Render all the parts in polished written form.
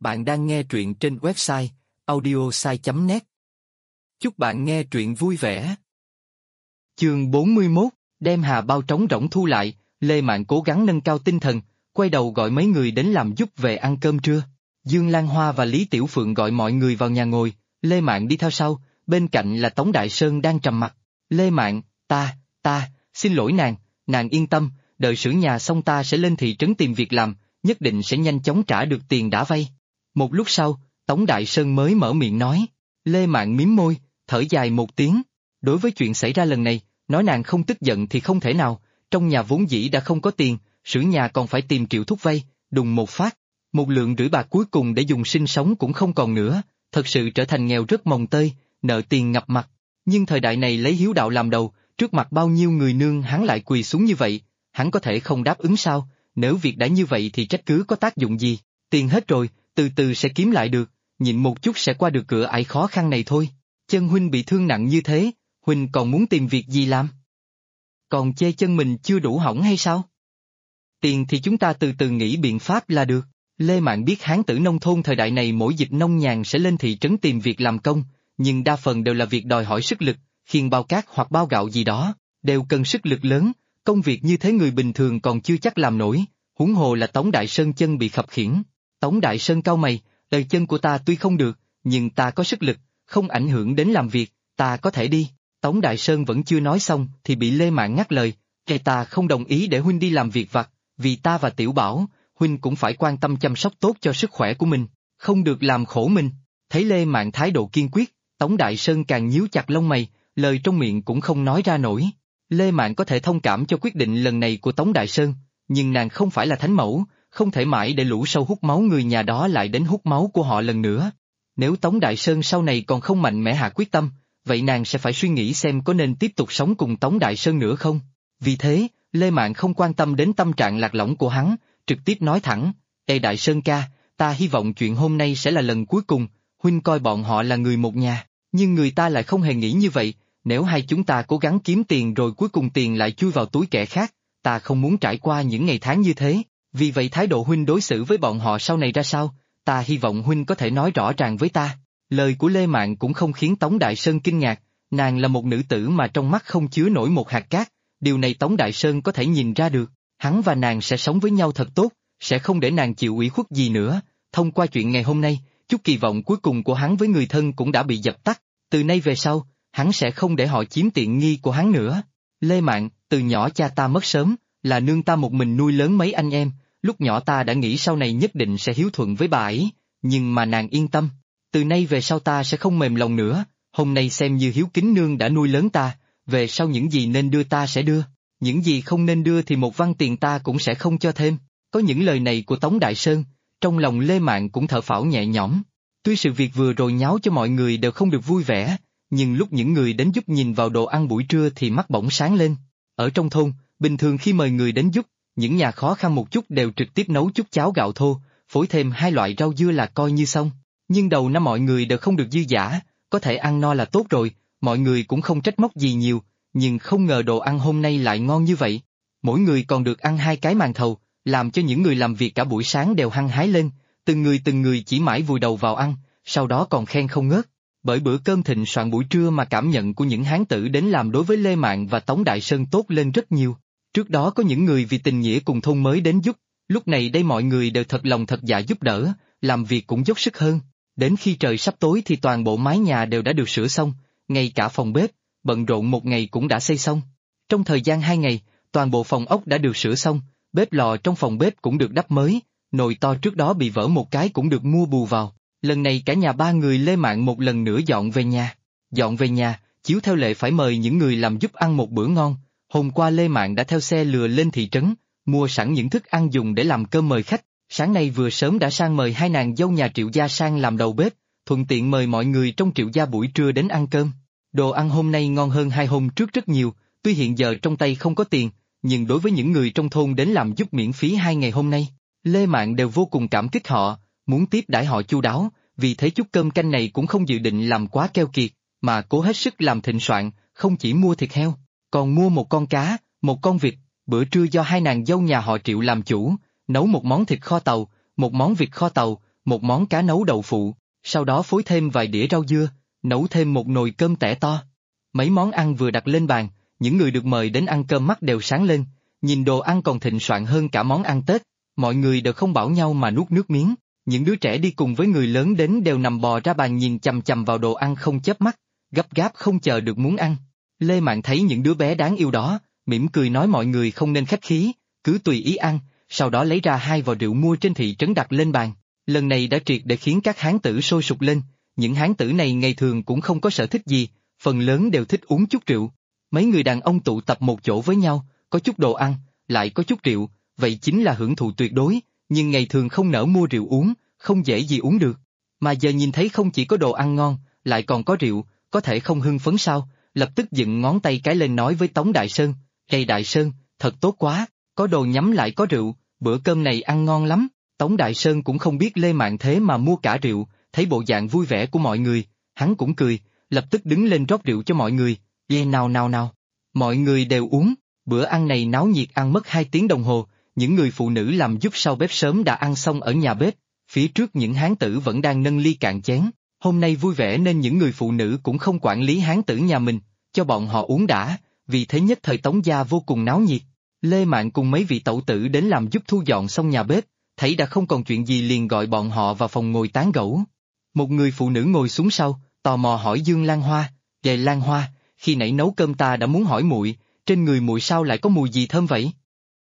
Bạn đang nghe truyện trên website audiosai.net. Chúc bạn nghe truyện vui vẻ. Chương 41, đem hà bao trống rỗng thu lại, Lê Mạn cố gắng nâng cao tinh thần, quay đầu gọi mấy người đến làm giúp về ăn cơm trưa. Dương Lan Hoa và Lý Tiểu Phượng gọi mọi người vào nhà ngồi, Lê Mạn đi theo sau, bên cạnh là Tống Đại Sơn đang trầm mặt. Lê Mạn, xin lỗi nàng yên tâm, đợi sửa nhà xong ta sẽ lên thị trấn tìm việc làm, nhất định sẽ nhanh chóng trả được tiền đã vay. Một lúc sau, Tống Đại Sơn mới mở miệng nói. Lê Mạn mím môi, thở dài một tiếng. Đối với chuyện xảy ra lần này, nói nàng không tức giận thì không thể nào, trong nhà vốn dĩ đã không có tiền, sửa nhà còn phải tìm Triệu Thúc vay, đùng một phát. 1,5 lượng bạc cuối cùng để dùng sinh sống cũng không còn nữa, thật sự trở thành nghèo rất mồng tơi, nợ tiền ngập mặt. Nhưng thời đại này lấy hiếu đạo làm đầu, trước mặt bao nhiêu người nương hắn lại quỳ xuống như vậy, hắn có thể không đáp ứng sao? Nếu việc đã như vậy thì trách cứ có tác dụng gì? Tiền hết rồi, từ từ sẽ kiếm lại được, nhịn một chút sẽ qua được cửa ải khó khăn này thôi. Chân huynh bị thương nặng như thế, huynh còn muốn tìm việc gì làm? Còn chê chân mình chưa đủ hỏng hay sao? Tiền thì chúng ta từ từ nghĩ biện pháp là được. Lê Mạn biết hán tử nông thôn thời đại này mỗi dịch nông nhàn sẽ lên thị trấn tìm việc làm công, nhưng đa phần đều là việc đòi hỏi sức lực, khiêng bao cát hoặc bao gạo gì đó, đều cần sức lực lớn, công việc như thế người bình thường còn chưa chắc làm nổi, huống hồ là Tống Đại Sơn chân bị khập khiễng. Tống Đại Sơn cau mày, chân của ta tuy không được, nhưng ta có sức lực, không ảnh hưởng đến làm việc, ta có thể đi. Tống Đại Sơn vẫn chưa nói xong thì bị Lê Mạn ngắt lời, ta không đồng ý để huynh đi làm việc vặt, vì ta và Tiểu Bảo, huynh cũng phải quan tâm chăm sóc tốt cho sức khỏe của mình, không được làm khổ mình. Thấy Lê Mạn thái độ kiên quyết, Tống Đại Sơn càng nhíu chặt lông mày, lời trong miệng cũng không nói ra nổi. Lê Mạn có thể thông cảm cho quyết định lần này của Tống Đại Sơn, nhưng nàng không phải là thánh mẫu, không thể mãi để lũ sâu hút máu người nhà đó lại đến hút máu của họ lần nữa. Nếu Tống Đại Sơn sau này còn không mạnh mẽ hạ quyết tâm, vậy nàng sẽ phải suy nghĩ xem có nên tiếp tục sống cùng Tống Đại Sơn nữa không. Vì thế, Lê Mạn không quan tâm đến tâm trạng lạc lõng của hắn, trực tiếp nói thẳng, Đại Sơn ca, ta hy vọng chuyện hôm nay sẽ là lần cuối cùng, huynh coi bọn họ là người một nhà, nhưng người ta lại không hề nghĩ như vậy, nếu hai chúng ta cố gắng kiếm tiền rồi cuối cùng tiền lại chui vào túi kẻ khác, ta không muốn trải qua những ngày tháng như thế, vì vậy thái độ huynh đối xử với bọn họ sau này ra sao, ta hy vọng huynh có thể nói rõ ràng với ta. Lời của Lê Mạn cũng không khiến Tống Đại Sơn kinh ngạc, nàng là một nữ tử mà trong mắt không chứa nổi một hạt cát, điều này Tống Đại Sơn có thể nhìn ra được, hắn và nàng sẽ sống với nhau thật tốt, sẽ không để nàng chịu ủy khuất gì nữa. Thông qua chuyện ngày hôm nay, chút kỳ vọng cuối cùng của hắn với người thân cũng đã bị dập tắt, từ nay về sau, hắn sẽ không để họ chiếm tiện nghi của hắn nữa. Lê Mạn, từ nhỏ cha ta mất sớm, là nương ta một mình nuôi lớn mấy anh em, lúc nhỏ ta đã nghĩ sau này nhất định sẽ hiếu thuận với bà ấy, nhưng mà nàng yên tâm, từ nay về sau ta sẽ không mềm lòng nữa, hôm nay xem như hiếu kính nương đã nuôi lớn ta, về sau những gì nên đưa ta sẽ đưa, những gì không nên đưa thì một văn tiền ta cũng sẽ không cho thêm. Có những lời này của Tống Đại Sơn, trong lòng Lê Mạn cũng thở phào nhẹ nhõm. Tuy sự việc vừa rồi nháo cho mọi người đều không được vui vẻ, nhưng lúc những người đến giúp nhìn vào đồ ăn buổi trưa thì mắt bỗng sáng lên. Ở trong thôn, bình thường khi mời người đến giúp, những nhà khó khăn một chút đều trực tiếp nấu chút cháo gạo thô, phối thêm 2 loại rau dưa là coi như xong. Nhưng đầu năm mọi người đều không được dư dả, có thể ăn no là tốt rồi, mọi người cũng không trách móc gì nhiều, nhưng không ngờ đồ ăn hôm nay lại ngon như vậy. Mỗi người còn được ăn 2 cái màn thầu, làm cho những người làm việc cả buổi sáng đều hăng hái lên, từng người chỉ mãi vùi đầu vào ăn, sau đó còn khen không ngớt. Bởi bữa cơm thịnh soạn buổi trưa mà cảm nhận của những hán tử đến làm đối với Lê Mạn và Tống Đại Sơn tốt lên rất nhiều. Trước đó có những người vì tình nghĩa cùng thôn mới đến giúp, lúc này đây mọi người đều thật lòng thật dạ giúp đỡ, làm việc cũng dốc sức hơn. Đến khi trời sắp tối thì toàn bộ mái nhà đều đã được sửa xong, ngay cả phòng bếp, bận rộn một ngày cũng đã xây xong. Trong thời gian 2 ngày, toàn bộ phòng ốc đã được sửa xong, bếp lò trong phòng bếp cũng được đắp mới, nồi to trước đó bị vỡ một cái cũng được mua bù vào. Lần này cả nhà 3 người Lê Mạn một lần nữa dọn về nhà. Dọn về nhà, chiếu theo lệ phải mời những người làm giúp ăn một bữa ngon. Hôm qua Lê Mạn đã theo xe lừa lên thị trấn, mua sẵn những thức ăn dùng để làm cơm mời khách. Sáng nay vừa sớm đã sang mời 2 nàng dâu nhà Triệu gia sang làm đầu bếp, thuận tiện mời mọi người trong Triệu gia buổi trưa đến ăn cơm. Đồ ăn hôm nay ngon hơn 2 hôm trước rất nhiều, tuy hiện giờ trong tay không có tiền, nhưng đối với những người trong thôn đến làm giúp miễn phí 2 ngày hôm nay, Lê Mạn đều vô cùng cảm kích họ, muốn tiếp đãi họ chu đáo, vì thế chút cơm canh này cũng không dự định làm quá keo kiệt, mà cố hết sức làm thịnh soạn, không chỉ mua thịt heo, còn mua một con cá, một con vịt. Bữa trưa do 2 nàng dâu nhà họ Triệu làm chủ, nấu một món thịt kho tàu, một món vịt kho tàu, một món cá nấu đậu phụ, sau đó phối thêm vài đĩa rau dưa, nấu thêm một nồi cơm tẻ to. Mấy món ăn vừa đặt lên bàn, những người được mời đến ăn cơm mắt đều sáng lên, nhìn đồ ăn còn thịnh soạn hơn cả món ăn Tết, mọi người đều không bảo nhau mà nuốt nước miếng, những đứa trẻ đi cùng với người lớn đến đều nằm bò ra bàn nhìn chằm chằm vào đồ ăn không chớp mắt, gấp gáp không chờ được muốn ăn. Lê Mạn thấy những đứa bé đáng yêu đó, mỉm cười nói mọi người không nên khách khí, cứ tùy ý ăn, sau đó lấy ra 2 vò rượu mua trên thị trấn đặt lên bàn. Lần này đã triệt để khiến các hán tử sôi sục lên, những hán tử này ngày thường cũng không có sở thích gì, phần lớn đều thích uống chút rượu. Mấy người đàn ông tụ tập một chỗ với nhau, có chút đồ ăn, lại có chút rượu, vậy chính là hưởng thụ tuyệt đối, nhưng ngày thường không nỡ mua rượu uống, không dễ gì uống được. Mà giờ nhìn thấy không chỉ có đồ ăn ngon, lại còn có rượu, có thể không hưng phấn sao, lập tức dựng ngón tay cái lên nói với Tống Đại Sơn, "Ê Đại Sơn, thật tốt quá, có đồ nhắm lại có rượu, bữa cơm này ăn ngon lắm." Tống Đại Sơn cũng không biết Lê Mạn thế mà mua cả rượu, thấy bộ dạng vui vẻ của mọi người, hắn cũng cười, lập tức đứng lên rót rượu cho mọi người, "Ê nào nào nào." Mọi người đều uống, bữa ăn này náo nhiệt ăn mất 2 tiếng đồng hồ, những người phụ nữ làm giúp sau bếp sớm đã ăn xong ở nhà bếp, phía trước những hán tử vẫn đang nâng ly cạn chén, hôm nay vui vẻ nên những người phụ nữ cũng không quản lý hán tử nhà mình, cho bọn họ uống đã, vì thế nhất thời Tống gia vô cùng náo nhiệt. Lê Mạn cùng mấy vị tẩu tử đến làm giúp thu dọn xong nhà bếp, thấy đã không còn chuyện gì liền gọi bọn họ vào phòng ngồi tán gẫu. Một người phụ nữ ngồi xuống sau, tò mò hỏi Dương Lan Hoa, "Về Lan Hoa, khi nãy nấu cơm ta đã muốn hỏi muội, trên người muội sao lại có mùi gì thơm vậy?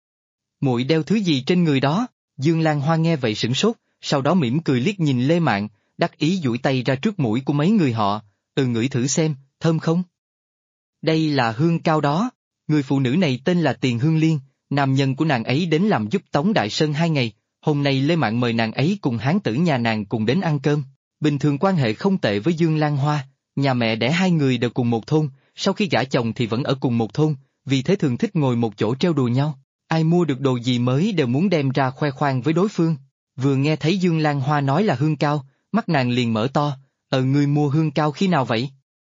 Muội đeo thứ gì trên người đó?" Dương Lan Hoa nghe vậy sửng sốt, sau đó mỉm cười liếc nhìn Lê Mạn, đắc ý duỗi tay ra trước mũi của mấy người họ, ngửi thử xem, thơm không?" "Đây là hương cao đó." Người phụ nữ này tên là Tiền Hương Liên, nam nhân của nàng ấy đến làm giúp Tống Đại Sơn 2 ngày, hôm nay Lê Mạn mời nàng ấy cùng hán tử nhà nàng cùng đến ăn cơm. Bình thường quan hệ không tệ với Dương Lan Hoa, nhà mẹ đẻ hai người đều cùng một thôn, sau khi gả chồng thì vẫn ở cùng một thôn, vì thế thường thích ngồi một chỗ trêu đùa nhau, ai mua được đồ gì mới đều muốn đem ra khoe khoang với đối phương. Vừa nghe thấy Dương Lan Hoa nói là hương cao, mắt nàng liền mở to, "Ngươi mua hương cao khi nào vậy?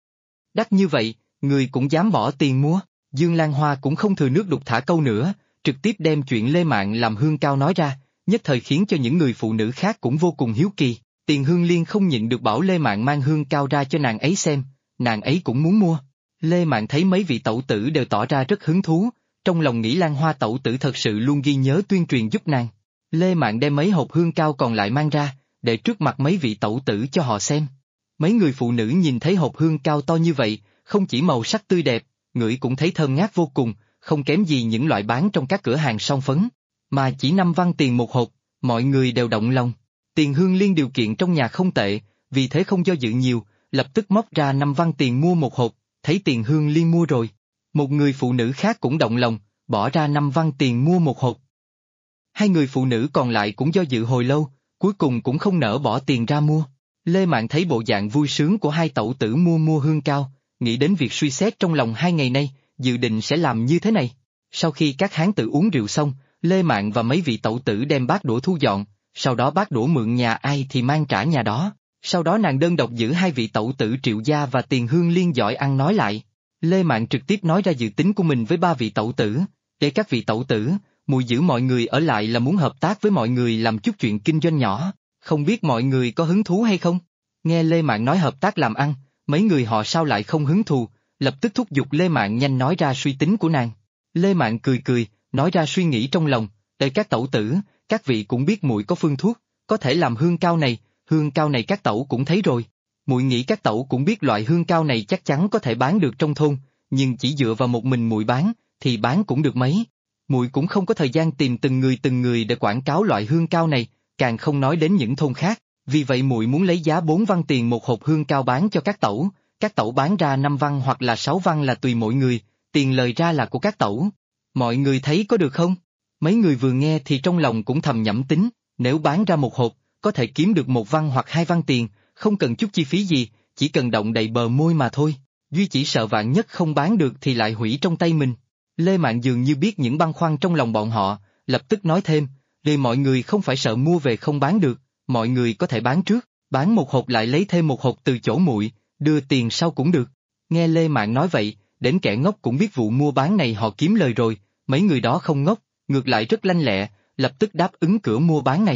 Đắt như vậy, người cũng dám bỏ tiền mua?" Dương Lan Hoa cũng không thừa nước đục thả câu nữa, trực tiếp đem chuyện Lê Mạn làm hương cao nói ra, nhất thời khiến cho những người phụ nữ khác cũng vô cùng hiếu kỳ. Tiền Hương Liên không nhịn được bảo Lê Mạn mang hương cao ra cho nàng ấy xem, nàng ấy cũng muốn mua. Lê Mạn thấy mấy vị tẩu tử đều tỏ ra rất hứng thú, trong lòng nghĩ Lan Hoa tẩu tử thật sự luôn ghi nhớ tuyên truyền giúp nàng. Lê Mạn đem mấy hộp hương cao còn lại mang ra, để trước mặt mấy vị tẩu tử cho họ xem. Mấy người phụ nữ nhìn thấy hộp hương cao to như vậy, không chỉ màu sắc tươi đẹp, ngửi cũng thấy thơm ngát vô cùng, không kém gì những loại bán trong các cửa hàng son phấn. Mà chỉ 5 văn tiền một hộp, mọi người đều động lòng. Tiền Hương Liên điều kiện trong nhà không tệ, vì thế không do dự nhiều, lập tức móc ra 5 văn tiền mua một hộp, thấy Tiền Hương Liên mua rồi. Một người phụ nữ khác cũng động lòng, bỏ ra 5 văn tiền mua một hộp. Hai người phụ nữ còn lại cũng do dự hồi lâu, cuối cùng cũng không nỡ bỏ tiền ra mua. Lê Mạn thấy bộ dạng vui sướng của hai tẩu tử mua hương cao, nghĩ đến việc suy xét trong lòng 2 ngày nay, dự định sẽ làm như thế này. Sau khi các hán tử uống rượu xong, Lê Mạn và mấy vị tẩu tử đem bát đũa thu dọn, sau đó bát đũa mượn nhà ai thì mang trả nhà đó. Sau đó nàng đơn độc giữ hai vị tẩu tử Triệu Gia và Tiền Hương Liên giỏi ăn nói lại. Lê Mạn trực tiếp nói ra dự tính của mình với 3 vị tẩu tử, để các vị tẩu tử, muội giữ mọi người ở lại là muốn hợp tác với mọi người làm chút chuyện kinh doanh nhỏ, không biết mọi người có hứng thú hay không? Nghe Lê Mạn nói hợp tác làm ăn, mấy người họ sao lại không hứng thú, lập tức thúc giục Lê Mạn nhanh nói ra suy tính của nàng. Lê Mạn cười cười, nói ra suy nghĩ trong lòng, để các tẩu tử, các vị cũng biết muội có phương thuốc, có thể làm hương cao này các tẩu cũng thấy rồi. Muội nghĩ các tẩu cũng biết loại hương cao này chắc chắn có thể bán được trong thôn, nhưng chỉ dựa vào một mình muội bán, thì bán cũng được mấy. Muội cũng không có thời gian tìm từng người để quảng cáo loại hương cao này, càng không nói đến những thôn khác, vì vậy muội muốn lấy giá 4 văn tiền một hộp hương cao bán cho các tẩu bán ra 5 văn hoặc là 6 văn là tùy mỗi người, tiền lời ra là của các tẩu. Mọi người thấy có được không? Mấy người vừa nghe thì trong lòng cũng thầm nhẩm tính, nếu bán ra một hộp, có thể kiếm được 1 văn hoặc 2 văn tiền, không cần chút chi phí gì, chỉ cần động đậy bờ môi mà thôi. Duy chỉ sợ vạn nhất không bán được thì lại hủy trong tay mình. Lê Mạn dường như biết những băn khoăn trong lòng bọn họ, lập tức nói thêm, vì mọi người không phải sợ mua về không bán được, mọi người có thể bán trước, bán một hộp lại lấy thêm một hộp từ chỗ muội, đưa tiền sau cũng được. Nghe Lê Mạn nói vậy, đến kẻ ngốc cũng biết vụ mua bán này họ kiếm lời rồi, mấy người đó không ngốc, ngược lại rất lanh lẹ, lập tức đáp ứng cửa mua bán này.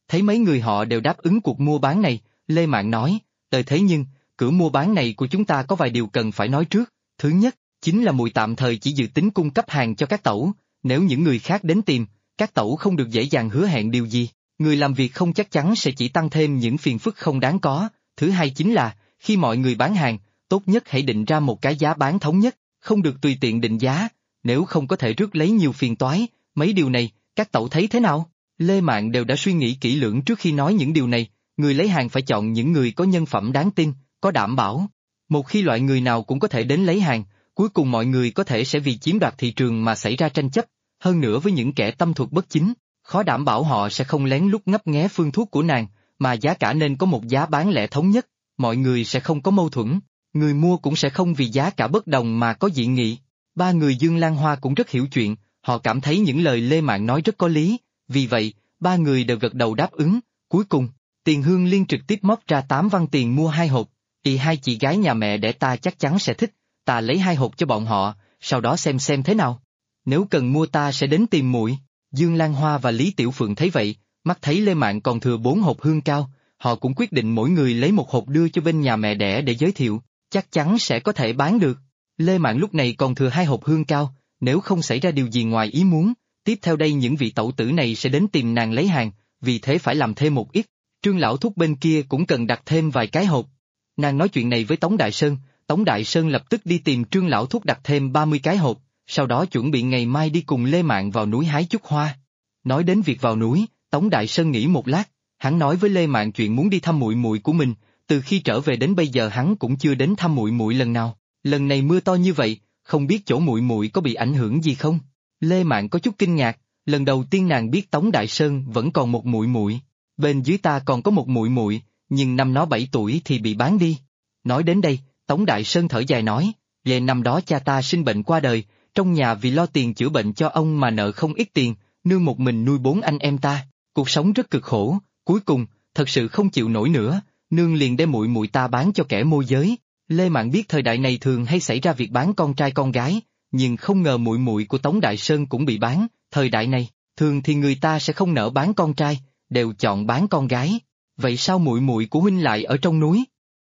Thấy mấy người họ đều đáp ứng cuộc mua bán này, Lê Mạn nói, thế nhưng, cửa mua bán này của chúng ta có vài điều cần phải nói trước. Thứ nhất, chính là muội tạm thời chỉ dự tính cung cấp hàng cho các tẩu, nếu những người khác đến tìm, các tẩu không được dễ dàng hứa hẹn điều gì, người làm việc không chắc chắn sẽ chỉ tăng thêm những phiền phức không đáng có. Thứ hai chính là, khi mọi người bán hàng, tốt nhất hãy định ra một cái giá bán thống nhất, không được tùy tiện định giá, nếu không có thể rước lấy nhiều phiền toái. Mấy điều này, các tẩu thấy thế nào? Lê Mạn đều đã suy nghĩ kỹ lưỡng trước khi nói những điều này, người lấy hàng phải chọn những người có nhân phẩm đáng tin, có đảm bảo. Một khi loại người nào cũng có thể đến lấy hàng, cuối cùng mọi người có thể sẽ vì chiếm đoạt thị trường mà xảy ra tranh chấp, hơn nữa với những kẻ tâm thuật bất chính, khó đảm bảo họ sẽ không lén lút ngấp nghé phương thuốc của nàng, mà giá cả nên có một giá bán lẻ thống nhất, mọi người sẽ không có mâu thuẫn, người mua cũng sẽ không vì giá cả bất đồng mà có dị nghị. Ba người Dương Lan Hoa cũng rất hiểu chuyện, họ cảm thấy những lời Lê Mạn nói rất có lý, vì vậy, ba người đều gật đầu đáp ứng. Cuối cùng, Tiền Hương Liên trực tiếp móc ra 8 văn tiền mua 2 hộp, hai chị gái nhà mẹ đẻ ta chắc chắn sẽ thích, ta lấy 2 hộp cho bọn họ, sau đó xem thế nào. Nếu cần mua ta sẽ đến tìm muội. Dương Lan Hoa và Lý Tiểu Phượng thấy vậy, mắt thấy Lê Mạn còn thừa 4 hộp hương cao, họ cũng quyết định mỗi người lấy một hộp đưa cho bên nhà mẹ đẻ để giới thiệu, chắc chắn sẽ có thể bán được. Lê Mạn lúc này còn thừa 2 hộp hương cao, nếu không xảy ra điều gì ngoài ý muốn, tiếp theo đây những vị tẩu tử này sẽ đến tìm nàng lấy hàng, vì thế phải làm thêm một ít. Trương Lão Thúc bên kia cũng cần đặt thêm vài cái hộp. Nàng nói chuyện này với Tống Đại Sơn, Tống Đại Sơn lập tức đi tìm Trương Lão Thúc đặt thêm 30 cái hộp, sau đó chuẩn bị ngày mai đi cùng Lê Mạn vào núi hái chút hoa. Nói đến việc vào núi, Tống Đại Sơn nghĩ một lát, hắn nói với Lê Mạn chuyện muốn đi thăm muội muội của mình, từ khi trở về đến bây giờ hắn cũng chưa đến thăm muội muội lần nào, lần này mưa to như vậy, không biết chỗ muội muội có bị ảnh hưởng gì không? Lê Mạn có chút kinh ngạc, lần đầu tiên nàng biết Tống Đại Sơn vẫn còn một muội muội. Bên dưới ta còn có một muội muội, nhưng năm nó 7 tuổi thì bị bán đi. Nói đến đây, Tống Đại Sơn thở dài nói, về năm đó cha ta sinh bệnh qua đời, trong nhà vì lo tiền chữa bệnh cho ông mà nợ không ít tiền, nương một mình nuôi 4 anh em ta, cuộc sống rất cực khổ, cuối cùng, thật sự không chịu nổi nữa, nương liền đem muội muội ta bán cho kẻ môi giới. Lê Mạn biết thời đại này thường hay xảy ra việc bán con trai con gái, nhưng không ngờ muội muội của Tống Đại Sơn cũng bị bán, thời đại này, thường thì người ta sẽ không nỡ bán con trai, đều chọn bán con gái. Vậy sao muội muội của huynh lại ở trong núi?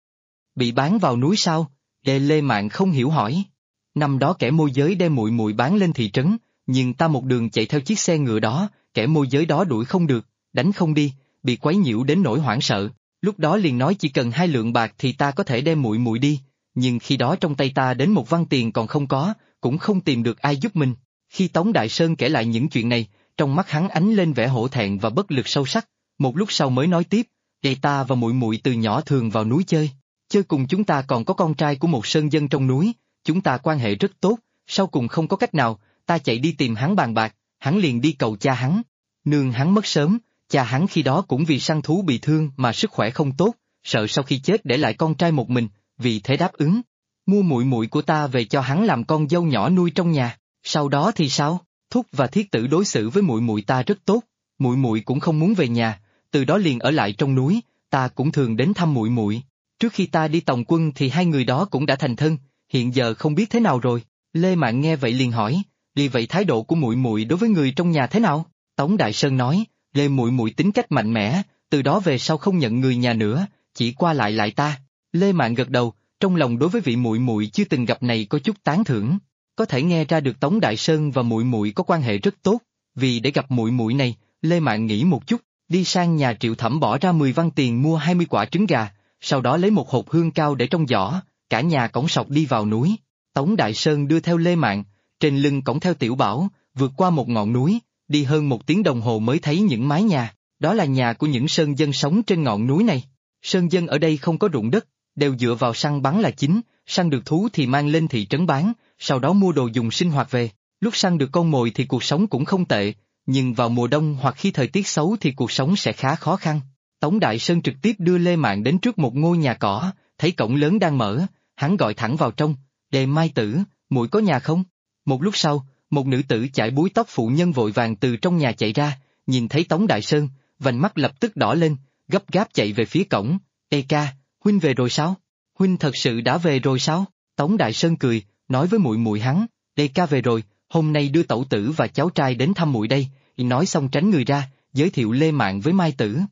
Bị bán vào núi sao? Lê Mạn không hiểu hỏi. Năm đó kẻ môi giới đem muội muội bán lên thị trấn, nhưng ta một đường chạy theo chiếc xe ngựa đó, kẻ môi giới đó đuổi không được, đánh không đi, bị quấy nhiễu đến nỗi hoảng sợ. Lúc đó liền nói chỉ cần 2 lượng bạc thì ta có thể đem muội muội đi, nhưng khi đó trong tay ta đến 1 văn tiền còn không có, cũng không tìm được ai giúp mình. Khi Tống Đại Sơn kể lại những chuyện này, trong mắt hắn ánh lên vẻ hổ thẹn và bất lực sâu sắc, một lúc sau mới nói tiếp, ta và muội muội từ nhỏ thường vào núi chơi cùng chúng ta còn có con trai của một sơn dân trong núi, chúng ta quan hệ rất tốt, sau cùng không có cách nào, ta chạy đi tìm hắn bàn bạc, hắn liền đi cầu cha hắn. Nương hắn mất sớm, cha hắn khi đó cũng vì săn thú bị thương mà sức khỏe không tốt, sợ sau khi chết để lại con trai một mình, vì thế đáp ứng. Mua muội muội của ta về cho hắn làm con dâu nhỏ nuôi trong nhà, sau đó thì sao? Thúc và Thiết Tử đối xử với muội muội ta rất tốt, muội muội cũng không muốn về nhà, từ đó liền ở lại trong núi, ta cũng thường đến thăm muội muội. Trước khi ta đi tòng quân thì 2 người đó cũng đã thành thân, hiện giờ không biết thế nào rồi. Lê Mạn nghe vậy liền hỏi, vì vậy thái độ của muội muội đối với người trong nhà thế nào? Tống Đại Sơn nói, Lê muội muội tính cách mạnh mẽ, từ đó về sau không nhận người nhà nữa, chỉ qua lại ta. Lê Mạn gật đầu, trong lòng đối với vị muội muội chưa từng gặp này có chút tán thưởng. Có thể nghe ra được Tống Đại Sơn và muội muội có quan hệ rất tốt, vì để gặp muội muội này, Lê Mạn nghĩ một chút, đi sang nhà Triệu Thẩm bỏ ra 10 văn tiền mua 20 quả trứng gà, sau đó lấy một hộp hương cao để trong giỏ, cả nhà cõng sọc đi vào núi. Tống Đại Sơn đưa theo Lê Mạn, trên lưng cõng theo Tiểu Bảo, vượt qua một ngọn núi, đi hơn 1 tiếng đồng hồ mới thấy những mái nhà, đó là nhà của những sơn dân sống trên ngọn núi này. Sơn dân ở đây không có ruộng đất, đều dựa vào săn bắn là chính, săn được thú thì mang lên thị trấn bán, sau đó mua đồ dùng sinh hoạt về, lúc săn được con mồi thì cuộc sống cũng không tệ, nhưng vào mùa đông hoặc khi thời tiết xấu thì cuộc sống sẽ khá khó khăn. Tống Đại Sơn trực tiếp đưa Lê Mạn đến trước một ngôi nhà cỏ, thấy cổng lớn đang mở, hắn gọi thẳng vào trong, Mai tử, muội có nhà không? Một lúc sau, một nữ tử chải búi tóc phụ nhân vội vàng từ trong nhà chạy ra, nhìn thấy Tống Đại Sơn, vành mắt lập tức đỏ lên, gấp gáp chạy về phía cổng, ca, huynh về rồi sao? Huynh thật sự đã về rồi sao? Tống Đại Sơn cười, nói với muội muội hắn, ca về rồi, hôm nay đưa tẩu tử và cháu trai đến thăm muội đây, nói xong tránh người ra, giới thiệu Lê Mạn với Mai tử.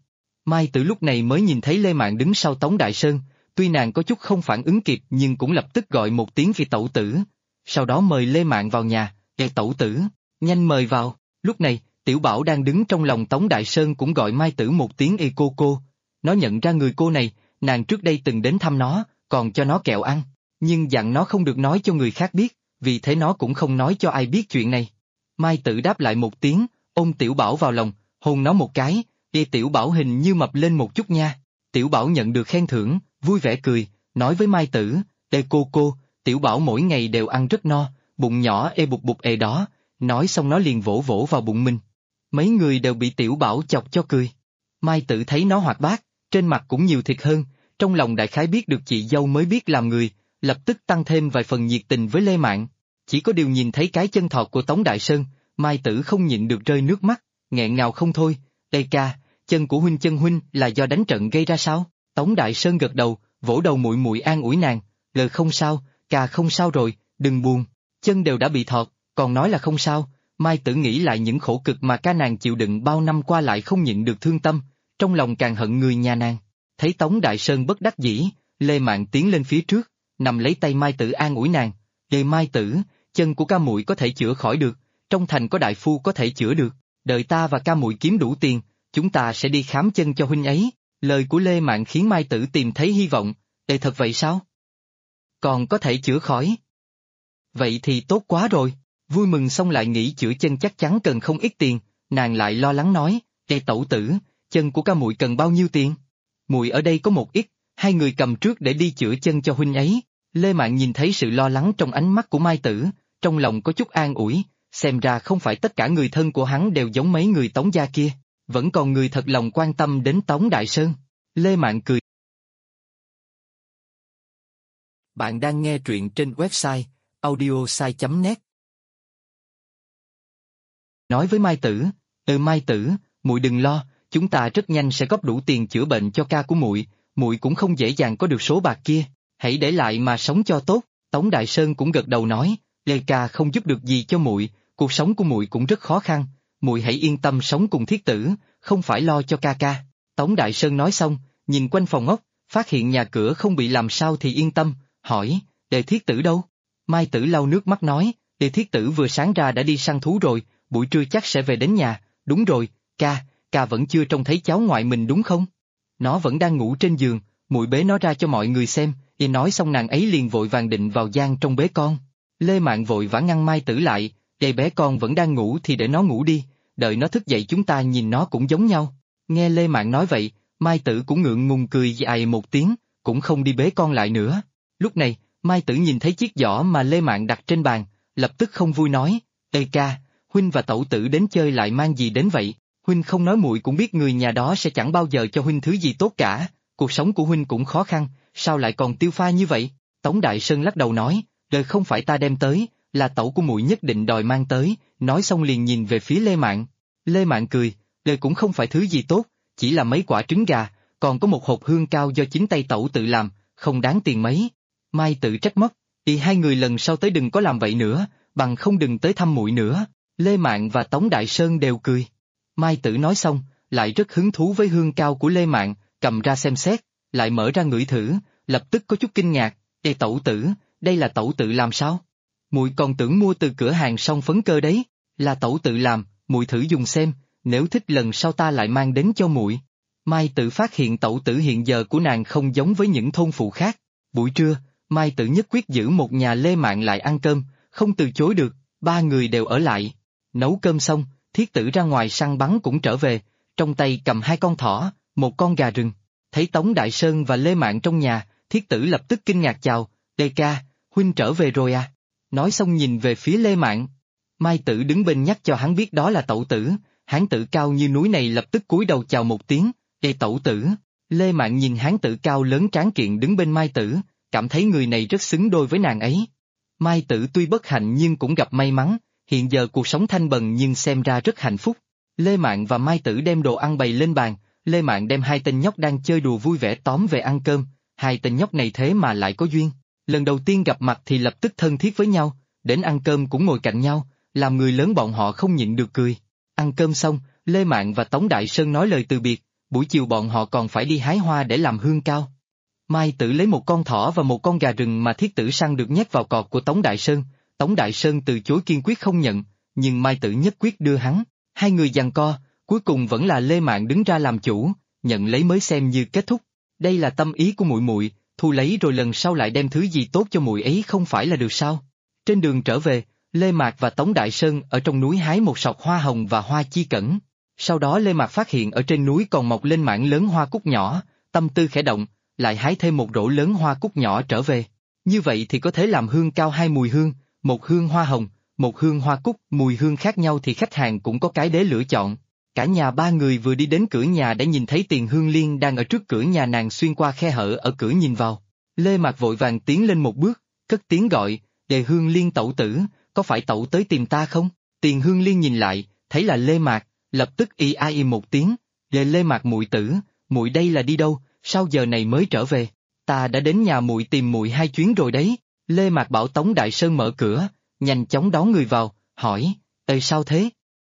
Mai Tử lúc này mới nhìn thấy Lê Mạn đứng sau Tống Đại Sơn, tuy nàng có chút không phản ứng kịp nhưng cũng lập tức gọi một tiếng vì tẩu tử. Sau đó mời Lê Mạn vào nhà, tẩu tử, nhanh mời vào. Lúc này, Tiểu Bảo đang đứng trong lòng Tống Đại Sơn cũng gọi Mai Tử một tiếng cô. Nó nhận ra người cô này, nàng trước đây từng đến thăm nó, còn cho nó kẹo ăn, nhưng dặn nó không được nói cho người khác biết, vì thế nó cũng không nói cho ai biết chuyện này. Mai Tử đáp lại một tiếng, ôm Tiểu Bảo vào lòng, hôn nó một cái, Tiểu Bảo hình như mập lên một chút nha. Tiểu Bảo nhận được khen thưởng, vui vẻ cười, nói với Mai Tử, cô, Tiểu Bảo mỗi ngày đều ăn rất no, bụng nhỏ bụt bụt đó, nói xong nó liền vỗ vỗ vào bụng mình. Mấy người đều bị Tiểu Bảo chọc cho cười. Mai Tử thấy nó hoạt bát, trên mặt cũng nhiều thịt hơn, trong lòng đại khái biết được chị dâu mới biết làm người, lập tức tăng thêm vài phần nhiệt tình với Lê Mạn. Chỉ có điều nhìn thấy cái chân thọt của Tống Đại Sơn, Mai Tử không nhịn được rơi nước mắt, nghẹn ngào không thôi. Ca, chân của huynh là do đánh trận gây ra sao? Tống Đại Sơn gật đầu, vỗ đầu muội muội an ủi nàng, không sao, ca không sao rồi, đừng buồn, chân đều đã bị thọt, còn nói là không sao. Mai Tử nghĩ lại những khổ cực mà ca nàng chịu đựng bao năm qua lại không nhịn được thương tâm, trong lòng càng hận người nhà nàng. Thấy Tống Đại Sơn bất đắc dĩ, Lê Mạn tiến lên phía trước, nằm lấy tay Mai Tử an ủi nàng, Mai Tử, chân của ca muội có thể chữa khỏi được, trong thành có đại phu có thể chữa được, đợi ta và ca muội kiếm đủ tiền, chúng ta sẽ đi khám chân cho huynh ấy. Lời của Lê Mạn khiến Mai Tử tìm thấy hy vọng, thật vậy sao? Còn có thể chữa khỏi? Vậy thì tốt quá rồi, vui mừng xong lại nghĩ chữa chân chắc chắn cần không ít tiền, nàng lại lo lắng nói, tẩu tử, chân của ca muội cần bao nhiêu tiền? Muội ở đây có một ít, hai người cầm trước để đi chữa chân cho huynh ấy. Lê Mạn nhìn thấy sự lo lắng trong ánh mắt của Mai Tử, trong lòng có chút an ủi, xem ra không phải tất cả người thân của hắn đều giống mấy người Tống gia kia, vẫn còn người thật lòng quan tâm đến Tống Đại Sơn. Lê Mạn cười. Bạn đang nghe truyện trên website audiosai.net. Nói với Mai Tử, Mai Tử, muội đừng lo, chúng ta rất nhanh sẽ góp đủ tiền chữa bệnh cho ca của muội, muội cũng không dễ dàng có được số bạc kia, hãy để lại mà sống cho tốt. Tống Đại Sơn cũng gật đầu nói, ca không giúp được gì cho muội, cuộc sống của muội cũng rất khó khăn, muội hãy yên tâm sống cùng Thiết Tử, không phải lo cho ca. Tống Đại Sơn nói xong, nhìn quanh phòng ốc, phát hiện nhà cửa không bị làm sao thì yên tâm, hỏi, Thiết Tử đâu? Mai Tử lau nước mắt nói, Thiết Tử vừa sáng ra đã đi săn thú rồi, buổi trưa chắc sẽ về đến nhà. Đúng rồi, ca vẫn chưa trông thấy cháu ngoại mình đúng không? Nó vẫn đang ngủ trên giường, muội bế nó ra cho mọi người xem. Nói xong nàng ấy liền vội vàng định vào gian trong bế con. Lê Mạn vội vã ngăn Mai Tử lại, bé con vẫn đang ngủ thì để nó ngủ đi, đợi nó thức dậy chúng ta nhìn nó cũng giống nhau. Nghe Lê Mạn nói vậy, Mai Tử cũng ngượng ngùng cười dài một tiếng, cũng không đi bế con lại nữa. Lúc này, Mai Tử nhìn thấy chiếc giỏ mà Lê Mạn đặt trên bàn, lập tức không vui nói, ca, huynh và tẩu tử đến chơi lại mang gì đến vậy? Huynh không nói muội cũng biết người nhà đó sẽ chẳng bao giờ cho huynh thứ gì tốt cả, cuộc sống của huynh cũng khó khăn, sao lại còn tiêu pha như vậy? Tống Đại Sơn lắc đầu nói, không phải ta đem tới, là tẩu của muội nhất định đòi mang tới, nói xong liền nhìn về phía Lê Mạn. Lê Mạn cười, cũng không phải thứ gì tốt, chỉ là mấy quả trứng gà, còn có một hộp hương cao do chính tay tẩu tự làm, không đáng tiền mấy. Mai Tử trách móc, hai người lần sau tới đừng có làm vậy nữa, bằng không đừng tới thăm muội nữa. Lê Mạn và Tống Đại Sơn đều cười. Mai Tử nói xong, lại rất hứng thú với hương cao của Lê Mạn, cầm ra xem xét, lại mở ra ngửi thử, lập tức có chút kinh ngạc, tẩu tử, đây là tẩu tự làm sao? Muội còn tưởng mua từ cửa hàng Song Phấn Cơ đấy, là tẩu tự làm, muội thử dùng xem, nếu thích lần sau ta lại mang đến cho muội. Mai Tử phát hiện tẩu tử hiện giờ của nàng không giống với những thôn phụ khác. Buổi trưa, Mai Tử nhất quyết giữ một nhà Lê Mạn lại ăn cơm, không từ chối được, ba người đều ở lại. Nấu cơm xong, Thiết Tử ra ngoài săn bắn cũng trở về, trong tay cầm 2 con thỏ, 1 con gà rừng. Thấy Tống Đại Sơn và Lê Mạn trong nhà, Thiết Tử lập tức kinh ngạc chào, ca, huynh trở về rồi à? Nói xong nhìn về phía Lê Mạn. Mai Tử đứng bên nhắc cho hắn biết đó là tẩu tử, hán tử cao như núi này lập tức cúi đầu chào một tiếng, tẩu tử. Lê Mạn nhìn hán tử cao lớn tráng kiện đứng bên Mai Tử, cảm thấy người này rất xứng đôi với nàng ấy. Mai Tử tuy bất hạnh nhưng cũng gặp may mắn, hiện giờ cuộc sống thanh bần nhưng xem ra rất hạnh phúc. Lê Mạn và Mai Tử đem đồ ăn bày lên bàn, Lê Mạn đem 2 tên nhóc đang chơi đùa vui vẻ tóm về ăn cơm, 2 tên nhóc này thế mà lại có duyên. Lần đầu tiên gặp mặt thì lập tức thân thiết với nhau, đến ăn cơm cũng ngồi cạnh nhau, làm người lớn bọn họ không nhịn được cười. Ăn cơm xong, Lê Mạn và Tống Đại Sơn nói lời từ biệt, buổi chiều bọn họ còn phải đi hái hoa để làm hương cao. Mai Tử lấy một con thỏ và một con gà rừng mà Thiết Tử săn được nhét vào cọt của Tống Đại Sơn. Tống Đại Sơn từ chối kiên quyết không nhận, nhưng Mai Tử nhất quyết đưa hắn. Hai người giằng co, cuối cùng vẫn là Lê Mạn đứng ra làm chủ, nhận lấy mới xem như kết thúc. Đây là tâm ý của muội muội, thu lấy rồi lần sau lại đem thứ gì tốt cho muội ấy không phải là được sao? Trên đường trở về, Lê Mạc và Tống Đại Sơn ở trong núi hái một sọt hoa hồng và hoa chi cẩn. Sau đó Lê Mạc phát hiện ở trên núi còn mọc lên mảng lớn hoa cúc nhỏ, tâm tư khẽ động, lại hái thêm một rổ lớn hoa cúc nhỏ trở về. Như vậy thì có thể làm hương cao hai mùi hương, một hương hoa hồng, một hương hoa cúc, mùi hương khác nhau thì khách hàng cũng có cái để lựa chọn. Cả nhà ba người vừa đi đến cửa nhà đã nhìn thấy Tiền Hương Liên đang ở trước cửa nhà nàng xuyên qua khe hở ở cửa nhìn vào. Lê Mạc vội vàng tiến lên một bước, cất tiếng gọi, Đề Hương Liên tẩu tử, có phải tẩu tới tìm ta không? Tiền Hương Liên nhìn lại, thấy là Lê Mạc, lập tức y ai im một tiếng, Lê Mạc muội tử, muội đây là đi đâu, sao giờ này mới trở về? Ta đã đến nhà muội tìm muội 2 chuyến rồi đấy. Lê Mạc bảo Tống Đại Sơn mở cửa, nhanh chóng đón người vào, hỏi, sao thế?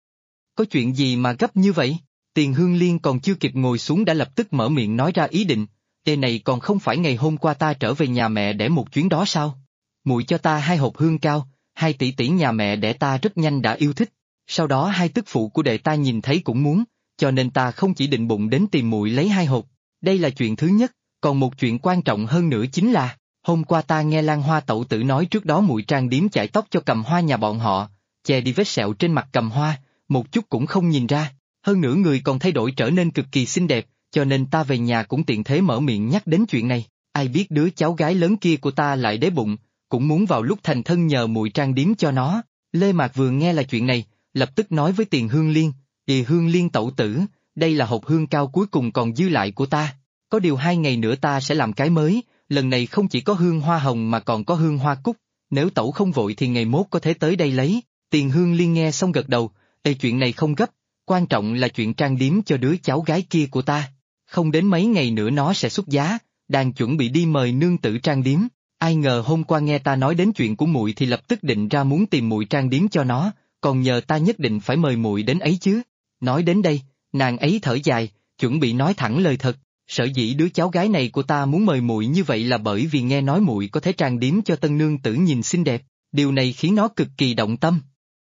Có chuyện gì mà gấp như vậy? Tiền Hương Liên còn chưa kịp ngồi xuống đã lập tức mở miệng nói ra ý định, này còn không phải ngày hôm qua ta trở về nhà mẹ đẻ một chuyến đó sao? Muội cho ta 2 hộp hương cao, 2 tỷ tỷ nhà mẹ đẻ ta rất nhanh đã yêu thích, sau đó 2 tức phụ của đệ ta nhìn thấy cũng muốn, cho nên ta không chỉ định bụng đến tìm muội lấy 2 hộp. Đây là chuyện thứ nhất, còn một chuyện quan trọng hơn nữa chính là, hôm qua ta nghe Lan Hoa tẩu tử nói trước đó muội trang điểm chải tóc cho Cầm Hoa nhà bọn họ, che đi vết sẹo trên mặt Cầm Hoa, một chút cũng không nhìn ra, hơn nữa người còn thay đổi trở nên cực kỳ xinh đẹp, cho nên ta về nhà cũng tiện thế mở miệng nhắc đến chuyện này, ai biết đứa cháu gái lớn kia của ta lại đế bụng, cũng muốn vào lúc thành thân nhờ muội trang điểm cho nó. Lê Mạc vừa nghe là chuyện này, lập tức nói với Tiền Hương Liên, Hương Liên tẩu tử, đây là hộp hương cao cuối cùng còn dư lại của ta, có điều 2 ngày nữa ta sẽ làm cái mới, lần này không chỉ có hương hoa hồng mà còn có hương hoa cúc, nếu tẩu không vội thì ngày mốt có thể tới đây lấy. Tiền Hương Liên nghe xong gật đầu, chuyện này không gấp, quan trọng là chuyện trang điểm cho đứa cháu gái kia của ta, không đến mấy ngày nữa nó sẽ xuất giá, đang chuẩn bị đi mời nương tử trang điểm, ai ngờ hôm qua nghe ta nói đến chuyện của muội thì lập tức định ra muốn tìm muội trang điểm cho nó, còn nhờ ta nhất định phải mời muội đến ấy chứ. Nói đến đây, nàng ấy thở dài, chuẩn bị nói thẳng lời thật, sở dĩ đứa cháu gái này của ta muốn mời muội như vậy là bởi vì nghe nói muội có thể trang điểm cho tân nương tử nhìn xinh đẹp, điều này khiến nó cực kỳ động tâm.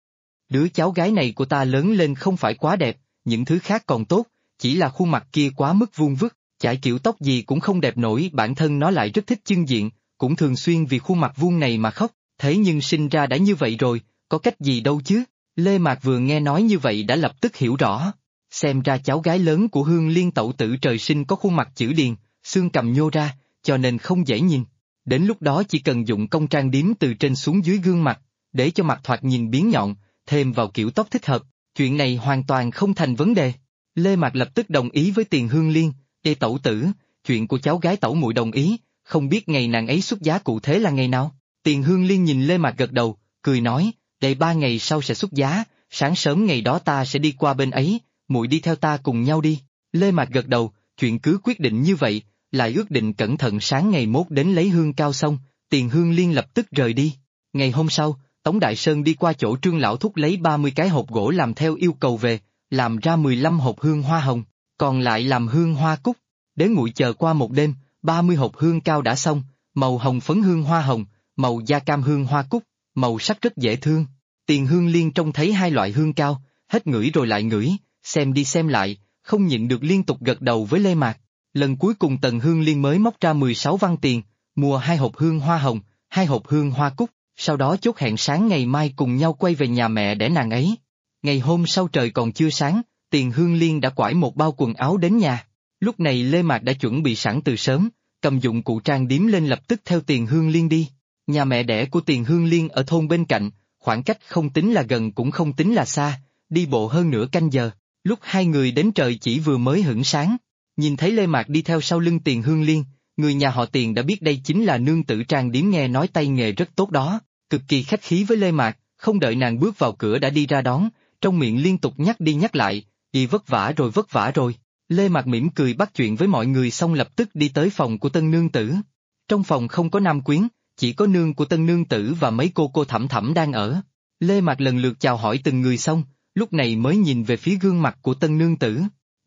Đứa cháu gái này của ta lớn lên không phải quá đẹp, những thứ khác còn tốt, chỉ là khuôn mặt kia quá mức vuông vức, chải kiểu tóc gì cũng không đẹp nổi, bản thân nó lại rất thích chưng diện, cũng thường xuyên vì khuôn mặt vuông này mà khóc, thế nhưng sinh ra đã như vậy rồi, có cách gì đâu chứ. Lê Mạc vừa nghe nói như vậy đã lập tức hiểu rõ, xem ra cháu gái lớn của Hương Liên tẩu tử trời sinh có khuôn mặt chữ điền, xương cằm nhô ra, cho nên không dễ nhìn. Đến lúc đó chỉ cần dụng công trang điểm từ trên xuống dưới gương mặt, để cho mặt thoạt nhìn biến nhọn, thêm vào kiểu tóc thích hợp, chuyện này hoàn toàn không thành vấn đề. Lê Mạc lập tức đồng ý với Tiền Hương Liên, tẩu tử, chuyện của cháu gái tẩu muội đồng ý, không biết ngày nàng ấy xuất giá cụ thể là ngày nào? Tiền Hương Liên nhìn Lê Mạc gật đầu, cười nói, 3 ngày sau sẽ xuất giá, sáng sớm ngày đó ta sẽ đi qua bên ấy, muội đi theo ta cùng nhau đi. Lê Mạc gật đầu, chuyện cứ quyết định như vậy, lại ước định cẩn thận sáng ngày mốt đến lấy hương cao xong, Tiền Hương Liên lập tức rời đi. Ngày hôm sau, Tống Đại Sơn đi qua chỗ Trương Lão Thúc lấy 30 cái hộp gỗ làm theo yêu cầu về, làm ra 15 hộp hương hoa hồng, còn lại làm hương hoa cúc. Đến nguội chờ qua một đêm, 30 hộp hương cao đã xong, màu hồng phấn hương hoa hồng, màu da cam hương hoa cúc, màu sắc rất dễ thương. Tiền Hương Liên trông thấy 2 loại hương cao, hết ngửi rồi lại ngửi, xem đi xem lại, không nhịn được liên tục gật đầu với Lê Mạc. Lần cuối cùng Tần Hương Liên mới móc ra 16 văn tiền, mua 2 hộp hương hoa hồng, 2 hộp hương hoa cúc, sau đó chốt hẹn sáng ngày mai cùng nhau quay về nhà mẹ để nàng ấy. Ngày hôm sau trời còn chưa sáng, Tiền Hương Liên đã quải một bao quần áo đến nhà. Lúc này Lê Mạc đã chuẩn bị sẵn từ sớm, cầm dụng cụ trang điểm lên lập tức theo Tiền Hương Liên đi. Nhà mẹ đẻ của Tiền Hương Liên ở thôn bên cạnh, khoảng cách không tính là gần cũng không tính là xa, đi bộ hơn nửa canh giờ. Lúc 2 người đến trời chỉ vừa mới hửng sáng, nhìn thấy Lê Mạc đi theo sau lưng Tiền Hương Liên, người nhà họ Tiền đã biết đây chính là nương tử trang điểm nghe nói tay nghề rất tốt đó, cực kỳ khách khí với Lê Mạc, không đợi nàng bước vào cửa đã đi ra đón, trong miệng liên tục nhắc đi nhắc lại, vất vả rồi vất vả rồi. Lê Mạc mỉm cười bắt chuyện với mọi người xong lập tức đi tới phòng của tân nương tử. Trong phòng không có nam quyến, chỉ có nương của tân nương tử và mấy cô thẩm thẩm đang ở. Lê Mạc lần lượt chào hỏi từng người xong, lúc này mới nhìn về phía gương mặt của tân nương tử.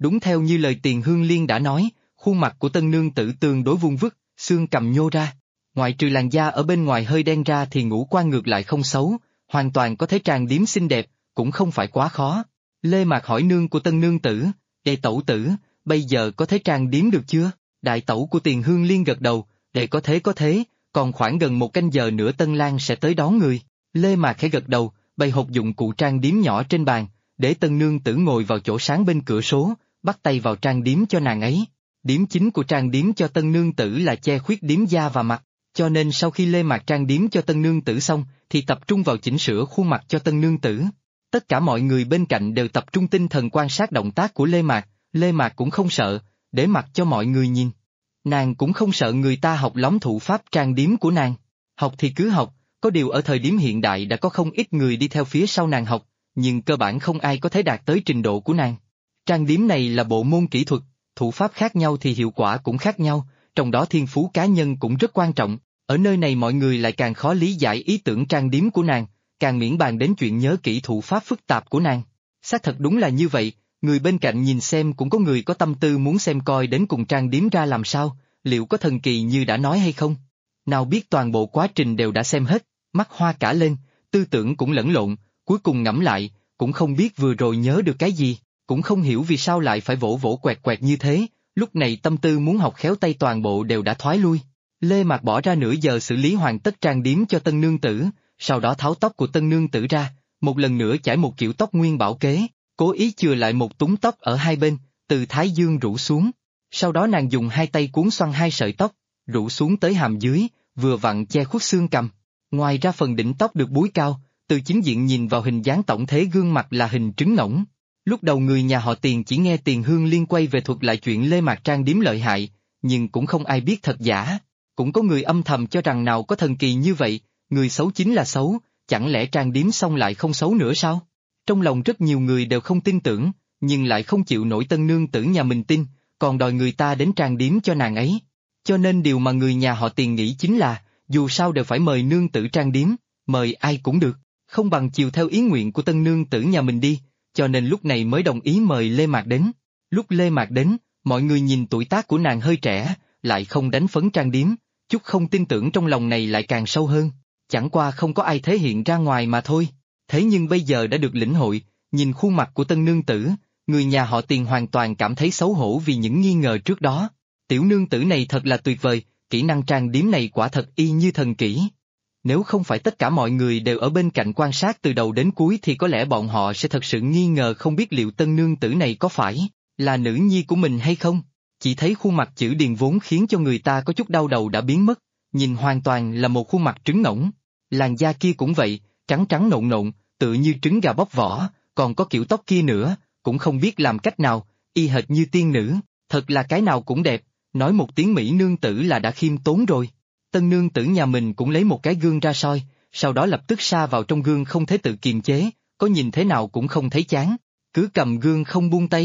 Đúng theo như lời Tiền Hương Liên đã nói, khuôn mặt của tân nương tử tương đối vuông vức, xương cằm nhô ra. Ngoại trừ làn da ở bên ngoài hơi đen ra thì ngũ quan ngược lại không xấu, hoàn toàn có thể trang điểm xinh đẹp, cũng không phải quá khó. Lê Mạc hỏi nương của tân nương tử, đệ tẩu tử, bây giờ có thể trang điểm được chưa? Đại tẩu của Tiền Hương Liên gật đầu, đệ có thế, còn khoảng gần một canh giờ nữa Tân Lang sẽ tới đón người. Lê Mạc khẽ gật đầu, bày hộp dụng cụ trang điểm nhỏ trên bàn, để tân nương tử ngồi vào chỗ sáng bên cửa sổ, bắt tay vào trang điểm cho nàng ấy. Điểm chính của trang điểm cho tân nương tử là che khuyết điểm da và mặt, cho nên sau khi Lê Mạc trang điểm cho tân nương tử xong, thì tập trung vào chỉnh sửa khuôn mặt cho tân nương tử. Tất cả mọi người bên cạnh đều tập trung tinh thần quan sát động tác của Lê Mạc cũng không sợ, để mặc cho mọi người nhìn. Nàng cũng không sợ người ta học lắm thủ pháp trang điểm của nàng. Học thì cứ học, có điều ở thời điểm hiện đại đã có không ít người đi theo phía sau nàng học, nhưng cơ bản không ai có thể đạt tới trình độ của nàng. Trang điểm này là bộ môn kỹ thuật, thủ pháp khác nhau thì hiệu quả cũng khác nhau, trong đó thiên phú cá nhân cũng rất quan trọng. Ở nơi này mọi người lại càng khó lý giải ý tưởng trang điểm của nàng, càng miễn bàn đến chuyện nhớ kỹ thủ pháp phức tạp của nàng. Xác thật đúng là như vậy, người bên cạnh nhìn xem cũng có người có tâm tư muốn xem coi đến cùng trang điểm ra làm sao, liệu có thần kỳ như đã nói hay không. Nào biết toàn bộ quá trình đều đã xem hết, mắt hoa cả lên, tư tưởng cũng lẫn lộn, cuối cùng ngẫm lại, cũng không biết vừa rồi nhớ được cái gì, cũng không hiểu vì sao lại phải vỗ vỗ quẹt quẹt như thế, lúc này tâm tư muốn học khéo tay toàn bộ đều đã thoái lui. Lê Mạc bỏ ra nửa giờ xử lý hoàn tất trang điểm cho tân nương tử, sau đó tháo tóc của tân nương tử ra, một lần nữa chải một kiểu tóc nguyên bảo kế, cố ý chừa lại một túng tóc ở hai bên, từ thái dương rủ xuống. Sau đó nàng dùng hai tay cuốn xoăn hai sợi tóc, rủ xuống tới hàm dưới, vừa vặn che khuất xương cằm. Ngoài ra phần đỉnh tóc được búi cao, từ chính diện nhìn vào hình dáng tổng thể gương mặt là hình trứng ngỗng. Lúc đầu người nhà họ Tiền chỉ nghe Tiền Hương Liên quay về thuật lại chuyện Lê Mạc trang điểm lợi hại, nhưng cũng không ai biết thật giả. Cũng có người âm thầm cho rằng nào có thần kỳ như vậy, người xấu chính là xấu, chẳng lẽ trang điểm xong lại không xấu nữa sao? Trong lòng rất nhiều người đều không tin tưởng, nhưng lại không chịu nổi tân nương tử nhà mình tin, còn đòi người ta đến trang điểm cho nàng ấy. Cho nên điều mà người nhà họ Tiền nghĩ chính là, dù sao đều phải mời nương tử trang điểm, mời ai cũng được, không bằng chiều theo ý nguyện của tân nương tử nhà mình đi, cho nên lúc này mới đồng ý mời Lê Mạc đến. Lúc Lê Mạc đến, mọi người nhìn tuổi tác của nàng hơi trẻ, lại không đánh phấn trang điểm, chút không tin tưởng trong lòng này lại càng sâu hơn, chẳng qua không có ai thể hiện ra ngoài mà thôi. Thế nhưng bây giờ đã được lĩnh hội, nhìn khuôn mặt của tân nương tử, người nhà họ Tiền hoàn toàn cảm thấy xấu hổ vì những nghi ngờ trước đó. Tiểu nương tử này thật là tuyệt vời, kỹ năng trang điểm này quả thật y như thần kỹ. Nếu không phải tất cả mọi người đều ở bên cạnh quan sát từ đầu đến cuối thì có lẽ bọn họ sẽ thật sự nghi ngờ không biết liệu tân nương tử này có phải là nữ nhi của mình hay không. Chỉ thấy khuôn mặt chữ điền vốn khiến cho người ta có chút đau đầu đã biến mất, nhìn hoàn toàn là một khuôn mặt trứng ngỗng. Làn da kia cũng vậy, trắng trắng nộn nộn, tựa như trứng gà bóc vỏ, còn có kiểu tóc kia nữa, cũng không biết làm cách nào, y hệt như tiên nữ, thật là cái nào cũng đẹp, nói một tiếng mỹ nương tử là đã khiêm tốn rồi. Tân nương tử nhà mình cũng lấy một cái gương ra soi, sau đó lập tức sa vào trong gương không thể tự kiềm chế, có nhìn thế nào cũng không thấy chán, cứ cầm gương không buông tay.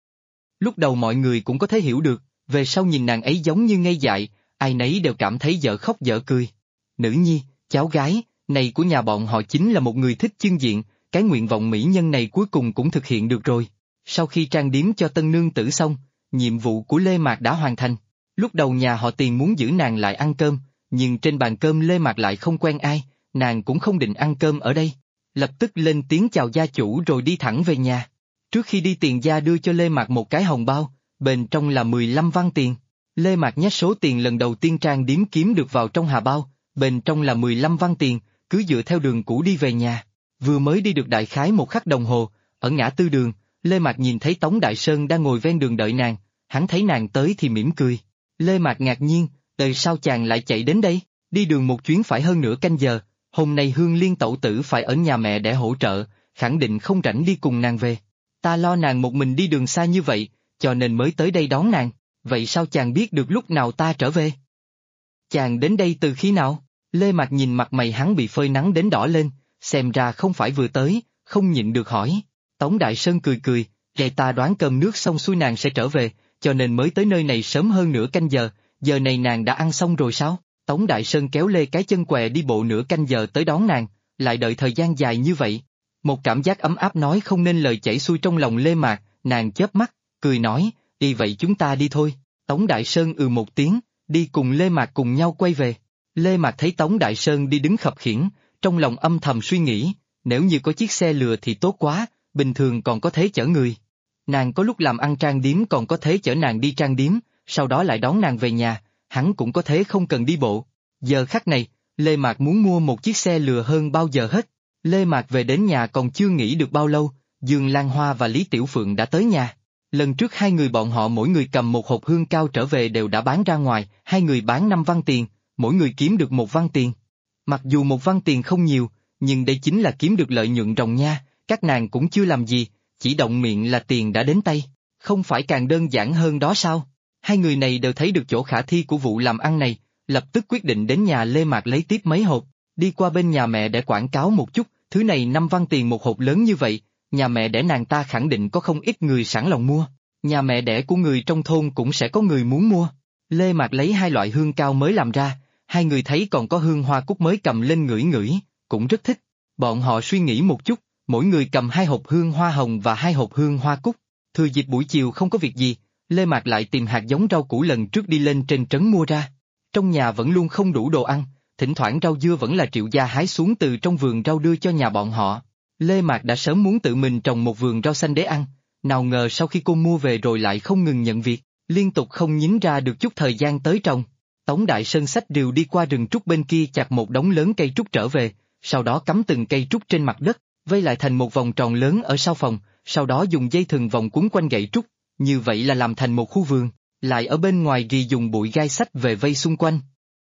Lúc đầu mọi người cũng có thể hiểu được, về sau nhìn nàng ấy giống như ngây dại, ai nấy đều cảm thấy dở khóc dở cười. Nữ nhi, cháu gái, này của nhà bọn họ chính là một người thích chương diện, cái nguyện vọng mỹ nhân này cuối cùng cũng thực hiện được rồi. Sau khi trang điểm cho tân nương tử xong, nhiệm vụ của Lê Mạc đã hoàn thành. Lúc đầu nhà họ Tiền muốn giữ nàng lại ăn cơm, nhưng trên bàn cơm Lê Mạc lại không quen ai, nàng cũng không định ăn cơm ở đây. Lập tức lên tiếng chào gia chủ rồi đi thẳng về nhà. Trước khi đi Tiền gia đưa cho Lê Mạc một cái hồng bao, bên trong là 15 văn tiền. Lê Mạc nhét số tiền lần đầu tiên trang điểm kiếm được vào trong hà bao, bên trong là 15 văn tiền, cứ dựa theo đường cũ đi về nhà. Vừa mới đi được đại khái một khắc đồng hồ, ở ngã tư đường, Lê Mạc nhìn thấy Tống Đại Sơn đang ngồi ven đường đợi nàng, hắn thấy nàng tới thì mỉm cười. Lê Mạc ngạc nhiên, tại sao chàng lại chạy đến đây, đi đường một chuyến phải hơn nửa canh giờ, hôm nay Hương Liên tẩu tử phải ở nhà mẹ để hỗ trợ, khẳng định không rảnh đi cùng nàng về. Ta lo nàng một mình đi đường xa như vậy, cho nên mới tới đây đón nàng, vậy sao chàng biết được lúc nào ta trở về? Chàng đến đây từ khi nào? Lê Mạc nhìn mặt mày hắn bị phơi nắng đến đỏ lên, xem ra không phải vừa tới, không nhịn được hỏi. Tống Đại Sơn cười cười, vậy ta đoán cơm nước xong xuôi nàng sẽ trở về, cho nên mới tới nơi này sớm hơn nửa canh giờ, giờ này nàng đã ăn xong rồi sao? Tống Đại Sơn kéo lê cái chân què đi bộ nửa canh giờ tới đón nàng, lại đợi thời gian dài như vậy. Một cảm giác ấm áp nói không nên lời chảy xuôi trong lòng Lê Mạc, nàng chớp mắt, cười nói, đi vậy chúng ta đi thôi. Tống Đại Sơn một tiếng, đi cùng Lê Mạc cùng nhau quay về. Lê Mạc thấy Tống Đại Sơn đi đứng khập khiễng, trong lòng âm thầm suy nghĩ, nếu như có chiếc xe lừa thì tốt quá, bình thường còn có thể chở người. Nàng có lúc làm ăn trang điếm còn có thể chở nàng đi trang điếm, sau đó lại đón nàng về nhà, hắn cũng có thể không cần đi bộ. Giờ khắc này, Lê Mạc muốn mua một chiếc xe lừa hơn bao giờ hết. Lê Mạc về đến nhà còn chưa nghỉ được bao lâu, Dương Lan Hoa và Lý Tiểu Phượng đã tới nhà. Lần trước hai người bọn họ mỗi người cầm một hộp hương cao trở về đều đã bán ra ngoài, hai người bán 5 văn tiền, mỗi người kiếm được 1 văn tiền. Mặc dù 1 văn tiền không nhiều, nhưng đây chính là kiếm được lợi nhuận ròng nha, các nàng cũng chưa làm gì, chỉ động miệng là tiền đã đến tay, không phải càng đơn giản hơn đó sao? Hai người này đều thấy được chỗ khả thi của vụ làm ăn này, lập tức quyết định đến nhà Lê Mạc lấy tiếp mấy hộp, đi qua bên nhà mẹ để quảng cáo một chút, thứ này 5 văn tiền một hộp lớn như vậy, nhà mẹ đẻ nàng ta khẳng định có không ít người sẵn lòng mua, nhà mẹ đẻ của người trong thôn cũng sẽ có người muốn mua. Lê Mạc lấy 2 loại hương cao mới làm ra, hai người thấy còn có hương hoa cúc mới cầm lên ngửi ngửi, cũng rất thích. Bọn họ suy nghĩ một chút, mỗi người cầm 2 hộp hương hoa hồng và 2 hộp hương hoa cúc. Thừa dịp buổi chiều không có việc gì, Lê Mạc lại tìm hạt giống rau củ lần trước đi lên trên trấn mua ra. Trong nhà vẫn luôn không đủ đồ ăn, thỉnh thoảng rau dưa vẫn là Triệu gia hái xuống từ trong vườn rau đưa cho nhà bọn họ. Lê Mạc đã sớm muốn tự mình trồng một vườn rau xanh để ăn, nào ngờ sau khi cô mua về rồi lại không ngừng nhận việc, liên tục không nhín ra được chút thời gian tới trồng. Tống Đại Sơn xách rìu đi qua rừng trúc bên kia chặt một đống lớn cây trúc trở về, sau đó cắm từng cây trúc trên mặt đất, vây lại thành một vòng tròn lớn ở sau phòng, sau đó dùng dây thừng vòng quấn quanh gậy trúc, như vậy là làm thành một khu vườn, lại ở bên ngoài rì dùng bụi gai xách về vây xung quanh.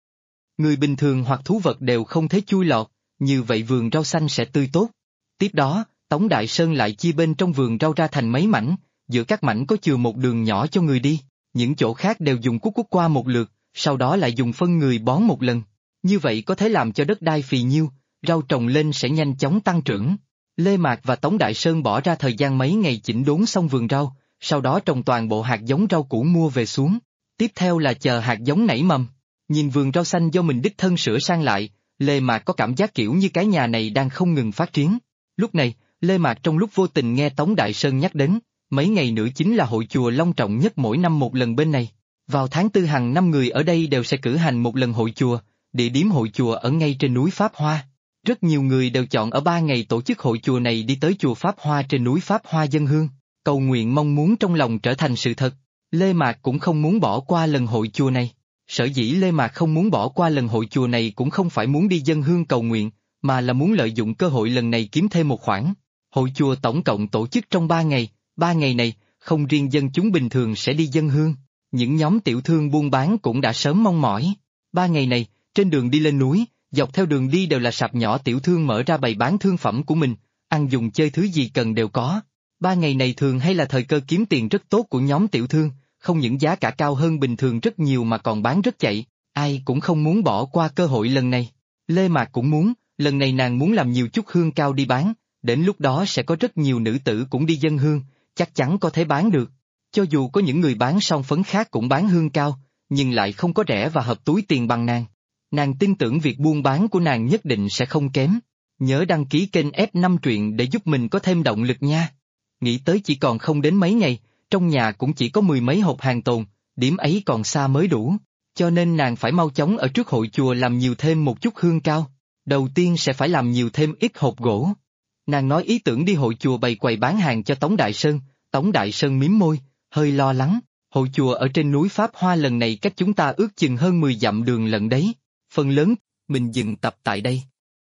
Người bình thường hoặc thú vật đều không thể chui lọt, như vậy vườn rau xanh sẽ tươi tốt. Tiếp đó, Tống Đại Sơn lại chia bên trong vườn rau ra thành mấy mảnh, giữa các mảnh có chừa một đường nhỏ cho người đi, những chỗ khác đều dùng cuốc qua một lượt, sau đó lại dùng phân người bón một lần. Như vậy có thể làm cho đất đai phì nhiêu, rau trồng lên sẽ nhanh chóng tăng trưởng. Lê Mạc và Tống Đại Sơn bỏ ra thời gian mấy ngày chỉnh đốn xong vườn rau, sau đó trồng toàn bộ hạt giống rau củ mua về xuống. Tiếp theo là chờ hạt giống nảy mầm. Nhìn vườn rau xanh do mình đích thân sửa sang lại, Lê Mạc có cảm giác kiểu như cái nhà này đang không ngừng phát triển. Lúc này, Lê Mạc trong lúc vô tình nghe Tống Đại Sơn nhắc đến, mấy ngày nữa chính là hội chùa long trọng nhất mỗi năm một lần bên này. Vào tháng 4 hàng năm người ở đây đều sẽ cử hành một lần hội chùa, địa điểm hội chùa ở ngay trên núi Pháp Hoa. Rất nhiều người đều chọn ở 3 ngày tổ chức hội chùa này đi tới chùa Pháp Hoa trên núi Pháp Hoa dâng hương, cầu nguyện mong muốn trong lòng trở thành sự thật. Lê Mạc cũng không muốn bỏ qua lần hội chùa này. Sở dĩ Lê Mạc không muốn bỏ qua lần hội chùa này cũng không phải muốn đi dâng hương cầu nguyện, mà là muốn lợi dụng cơ hội lần này kiếm thêm một khoản. Hội chùa tổng cộng tổ chức trong 3 ngày này, không riêng dân chúng bình thường sẽ đi dâng hương, những nhóm tiểu thương buôn bán cũng đã sớm mong mỏi. 3 ngày này, trên đường đi lên núi, dọc theo đường đi đều là sạp nhỏ tiểu thương mở ra bày bán thương phẩm của mình, ăn dùng chơi thứ gì cần đều có. 3 ngày này thường hay là thời cơ kiếm tiền rất tốt của nhóm tiểu thương, không những giá cả cao hơn bình thường rất nhiều mà còn bán rất chạy, ai cũng không muốn bỏ qua cơ hội lần này. Lê Mạc cũng muốn, lần này nàng muốn làm nhiều chút hương cao đi bán, đến lúc đó sẽ có rất nhiều nữ tử cũng đi dâng hương, chắc chắn có thể bán được. Cho dù có những người bán son phấn khác cũng bán hương cao, nhưng lại không có rẻ và hợp túi tiền bằng nàng. Nàng tin tưởng việc buôn bán của nàng nhất định sẽ không kém. Nhớ đăng ký kênh F5 truyện để giúp mình có thêm động lực nha. Nghĩ tới chỉ còn không đến mấy ngày, trong nhà cũng chỉ có 10 mấy hộp hàng tồn, điểm ấy còn xa mới đủ, cho nên nàng phải mau chóng ở trước hội chùa làm nhiều thêm một chút hương cao. Đầu tiên sẽ phải làm nhiều thêm ít hộp gỗ. Nàng nói ý tưởng đi hội chùa bày quầy bán hàng cho Tống Đại Sơn mím môi, hơi lo lắng, hội chùa ở trên núi Pháp Hoa lần này cách chúng ta ước chừng hơn 10 dặm đường lận đấy, phần lớn, mình dừng tập tại đây.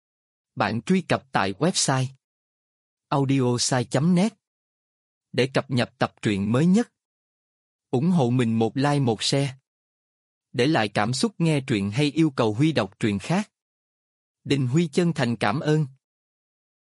Bạn truy cập tại website audiosai.net để cập nhật tập truyện mới nhất. Ủng hộ mình một like một share. Để lại cảm xúc nghe truyện hay yêu cầu Huy đọc truyện khác. Đình Huy chân thành cảm ơn.